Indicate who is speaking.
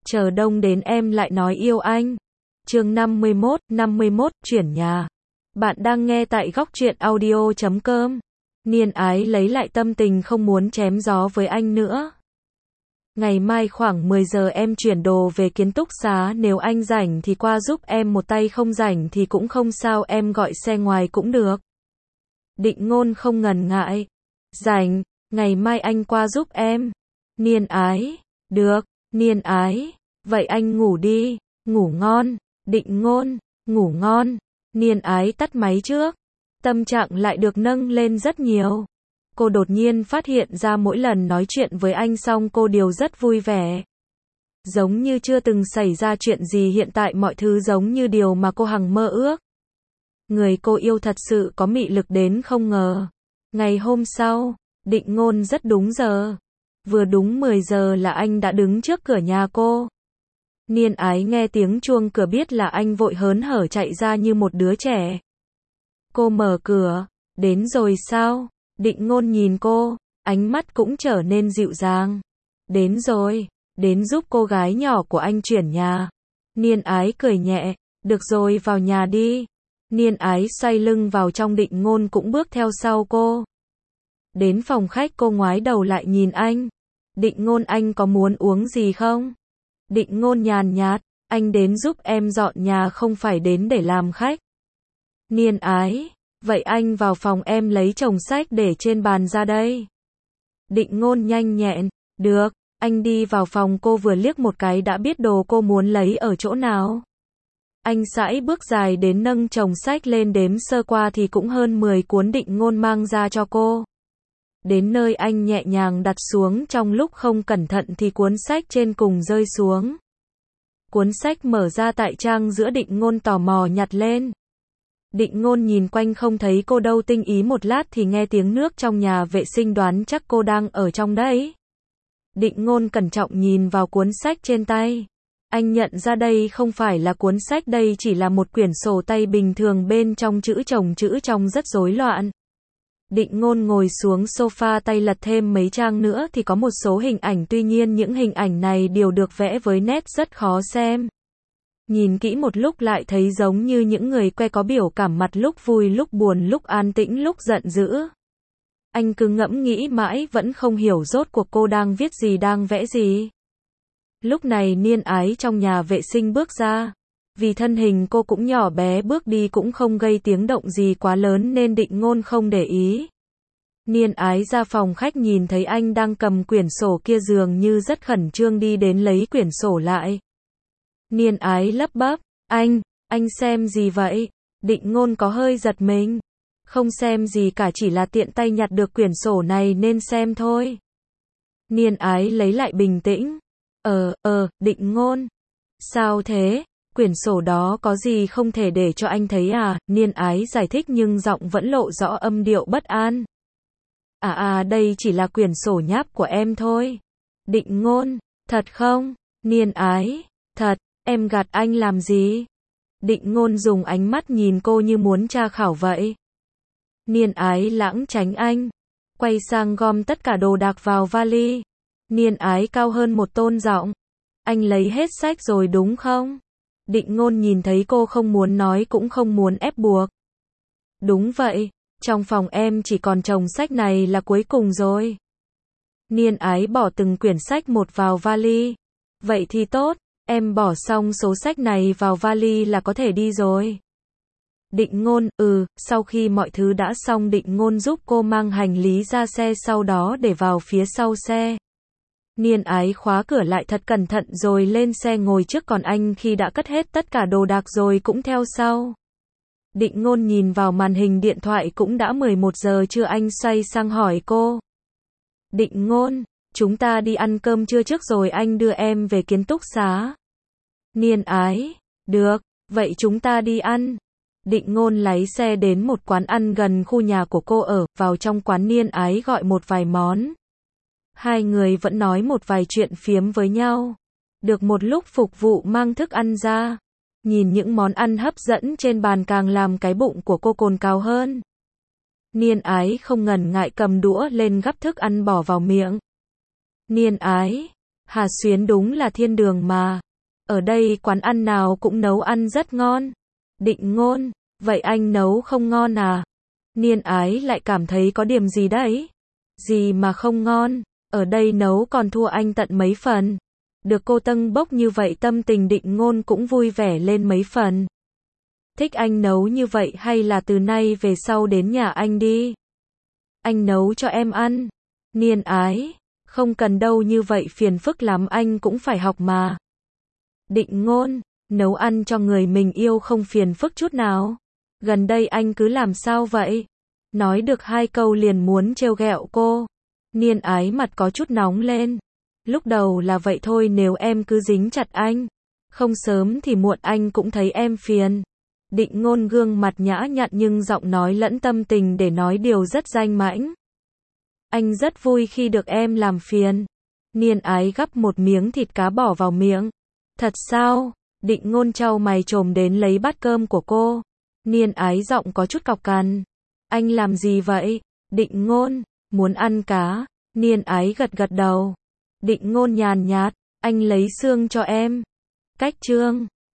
Speaker 1: chờ đông đến em lại nói yêu anh. Chương 51, chuyển nhà. Bạn đang nghe tại góc truyện audio.com. Niên ái lấy lại tâm tình không muốn chém gió với anh nữa. Ngày mai khoảng 10 giờ em chuyển đồ về ký túc xá, nếu anh rảnh thì qua giúp em một tay, không rảnh thì cũng không sao, em gọi xe ngoài cũng được. Định Ngôn không ngần ngại. Rảnh, ngày mai anh qua giúp em. Niên ái, được. Niên ái, vậy anh ngủ đi, ngủ ngon. Định Ngôn, ngủ ngon. Niên ái tắt máy trước. Tâm trạng lại được nâng lên rất nhiều. Cô đột nhiên phát hiện ra mỗi lần nói chuyện với anh xong cô đều rất vui vẻ. Giống như chưa từng xảy ra chuyện gì, hiện tại mọi thứ giống như điều mà cô hằng mơ ước. Người cô yêu thật sự có mị lực đến không ngờ. Ngày hôm sau, Định Ngôn rất đúng giờ. Vừa đúng 10 giờ là anh đã đứng trước cửa nhà cô. Niên ái nghe tiếng chuông cửa biết là anh, vội hớn hở chạy ra như một đứa trẻ. Cô mở cửa. Đến rồi sao? Định Ngôn nhìn cô, ánh mắt cũng trở nên dịu dàng. Đến rồi, đến giúp cô gái nhỏ của anh chuyển nhà. Niên ái cười nhẹ, được rồi, vào nhà đi. Niên ái xoay lưng vào trong, Định Ngôn cũng bước theo sau cô. Đến phòng khách cô ngoái đầu lại nhìn anh. Định Ngôn, anh có muốn uống gì không? Định Ngôn nhàn nhạt, anh đến giúp em dọn nhà, không phải đến để làm khách. Niên ái, vậy anh vào phòng em lấy chồng sách để trên bàn ra đây. Định Ngôn nhanh nhẹn, được, anh đi vào phòng. Cô vừa liếc một cái đã biết đồ cô muốn lấy ở chỗ nào. Anh sải bước dài đến nâng chồng sách lên, đếm sơ qua thì cũng hơn 10 cuốn. Định Ngôn mang ra cho cô. Đến nơi anh nhẹ nhàng đặt xuống, trong lúc không cẩn thận thì cuốn sách trên cùng rơi xuống. Cuốn sách mở ra tại trang giữa, Định Ngôn tò mò nhặt lên. Định Ngôn nhìn quanh không thấy cô đâu, tinh ý một lát thì nghe tiếng nước trong nhà vệ sinh, đoán chắc cô đang ở trong đấy. Định Ngôn cẩn trọng nhìn vào cuốn sách trên tay. Anh nhận ra đây không phải là cuốn sách, đây chỉ là một quyển sổ tay bình thường, bên trong chữ chồng chữ trong rất rối loạn. Định Ngôn ngồi xuống sofa, tay lật thêm mấy trang nữa thì có một số hình ảnh, tuy nhiên những hình ảnh này đều được vẽ với nét rất khó xem. Nhìn kỹ một lúc lại thấy giống như những người que, có biểu cảm mặt lúc vui lúc buồn, lúc an tĩnh lúc giận dữ. Anh cứ ngẫm nghĩ mãi vẫn không hiểu rốt cuộc cô đang viết gì, đang vẽ gì. Lúc này Niên ái trong nhà vệ sinh bước ra. Vì thân hình cô cũng nhỏ bé, bước đi cũng không gây tiếng động gì quá lớn nên Định Ngôn không để ý. Niên ái ra phòng khách nhìn thấy anh đang cầm quyển sổ kia, dường như rất khẩn trương, đi đến lấy quyển sổ lại. Niên ái lắp bắp, anh xem gì vậy? Định Ngôn có hơi giật mình. Không xem gì cả, chỉ là tiện tay nhặt được quyển sổ này nên xem thôi. Niên ái lấy lại bình tĩnh. Định Ngôn. Sao thế? Quyển sổ đó có gì không thể để cho anh thấy à? Niên ái giải thích nhưng giọng vẫn lộ rõ âm điệu bất an. Đây chỉ là quyển sổ nháp của em thôi. Định Ngôn, thật không? Niên ái, thật, em gạt anh làm gì? Định Ngôn dùng ánh mắt nhìn cô như muốn tra khảo vậy. Niên ái lãng tránh anh, quay sang gom tất cả đồ đạc vào vali. Niên ái cao hơn một tông giọng. Anh lấy hết sách rồi đúng không? Định Ngôn nhìn thấy cô không muốn nói cũng không muốn ép buộc. Đúng vậy, trong phòng em chỉ còn chồng sách này là cuối cùng rồi. Niên ái bỏ từng quyển sách một vào vali. Vậy thì tốt, em bỏ xong số sách này vào vali là có thể đi rồi. Định Ngôn, sau khi mọi thứ đã xong Định Ngôn giúp cô mang hành lý ra xe, sau đó để vào phía sau xe. Niên ái khóa cửa lại thật cẩn thận rồi lên xe ngồi trước, còn anh khi đã cất hết tất cả đồ đạc rồi cũng theo sau. Định Ngôn nhìn vào màn hình điện thoại, cũng đã 11 giờ trưa, anh xoay sang hỏi cô. Định Ngôn, chúng ta đi ăn cơm trưa trước rồi anh đưa em về ký túc xá. Niên ái, được, vậy chúng ta đi ăn. Định Ngôn lái xe đến một quán ăn gần khu nhà của cô ở, vào trong quán Niên ái gọi một vài món. Hai người vẫn nói một vài chuyện phiếm với nhau. Được một lúc phục vụ mang thức ăn ra. Nhìn những món ăn hấp dẫn trên bàn càng làm cái bụng của cô cồn cào hơn. Niên ái không ngần ngại cầm đũa lên gắp thức ăn bỏ vào miệng. Niên ái, Hà Xuyến đúng là thiên đường mà. Ở đây quán ăn nào cũng nấu ăn rất ngon. Định Ngôn, vậy anh nấu không ngon à? Niên Ái lại cảm thấy có điểm gì đấy. Gì mà không ngon, ở đây nấu còn thua anh tận mấy phần. Được cô tâng bốc như vậy tâm tình Định Ngôn cũng vui vẻ lên mấy phần. Thích anh nấu như vậy hay là từ nay về sau đến nhà anh đi? Anh nấu cho em ăn. Niên Ái, không cần đâu, như vậy phiền phức lắm, anh cũng phải học mà. Định Ngôn, nấu ăn cho người mình yêu không phiền phức chút nào. Gần đây anh cứ làm sao vậy? Nói được 2 câu liền muốn trêu ghẹo cô. Niên Ái mặt có chút nóng lên. Lúc đầu là vậy thôi, nếu em cứ dính chặt anh, không sớm thì muộn anh cũng thấy em phiền. Định Ngôn gương mặt nhã nhặn nhưng giọng nói lẫn tâm tình để nói điều rất danh mãnh. Anh rất vui khi được em làm phiền. Niên Ái gắp một miếng thịt cá bỏ vào miệng. Thật sao? Định Ngôn chau mày chồm đến lấy bát cơm của cô. Niên Ái giọng có chút cọc cằn. Anh làm gì vậy? Định Ngôn, muốn ăn cá. Niên Ái gật gật đầu. Định Ngôn nhàn nhạt, anh lấy xương cho em. Cách chương